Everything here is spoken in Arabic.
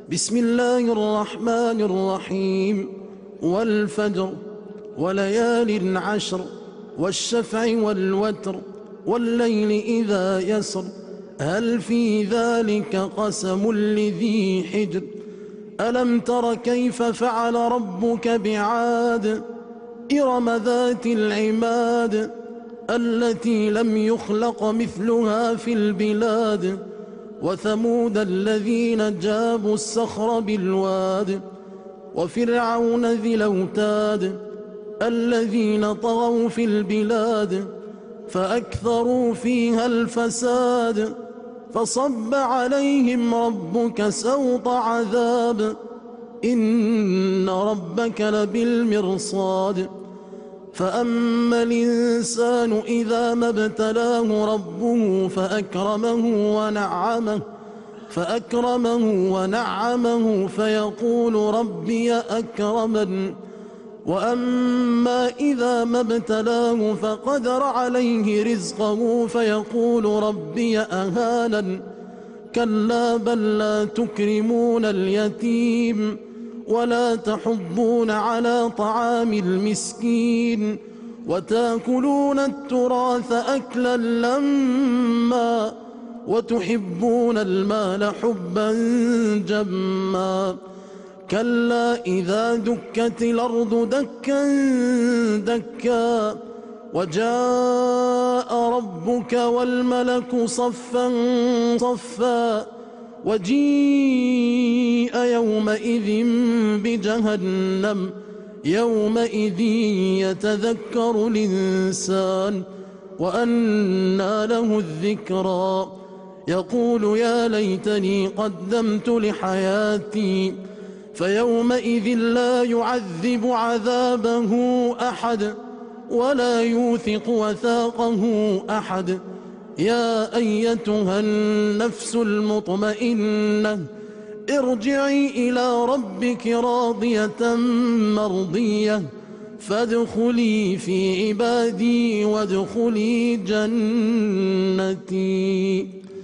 بسم الله الرحمن الرحيم. والفجر وليال عشر والشفع والوتر والليل إذا يسر هل في ذلك قسم لذي حجر ألم تر كيف فعل ربك بعاد إرم ذات العماد التي لم يخلق مثلها في البلاد وثمود الذين جابوا الصخر بالواد وفرعون ذي الأوتاد الذين طغوا في البلاد فأكثروا فيها الفساد فصب عليهم ربك سوط عذاب إن ربك لبالمرصاد فأما الإنسان إذا ما ابتلاه ربه فأكرمه ونعمه فيقول ربي أكرمن وأما إذا ما ابتلاه فقدر عليه رزقه فيقول ربي أهانن كلا بل لا تكرمون اليتيم ولا تحضون على طعام المسكين وتأكلون التراث أكلا لما وتحبون المال حبا جما كلا إذا دكت الأرض دكا دكا وجاء ربك والملك صفا صفا وجيء يومئذ بجهنم يومئذ يتذكر الإنسان وأنى له الذكرى يقول يا ليتني قدمت لحياتي فيومئذ لا يعذب عذابه أحد ولا يوثق وثاقه أحد يا أيتها النفس المطمئنة ارجعي إلى ربك راضية مرضية فادخلي في عبادي وادخلي جنتي.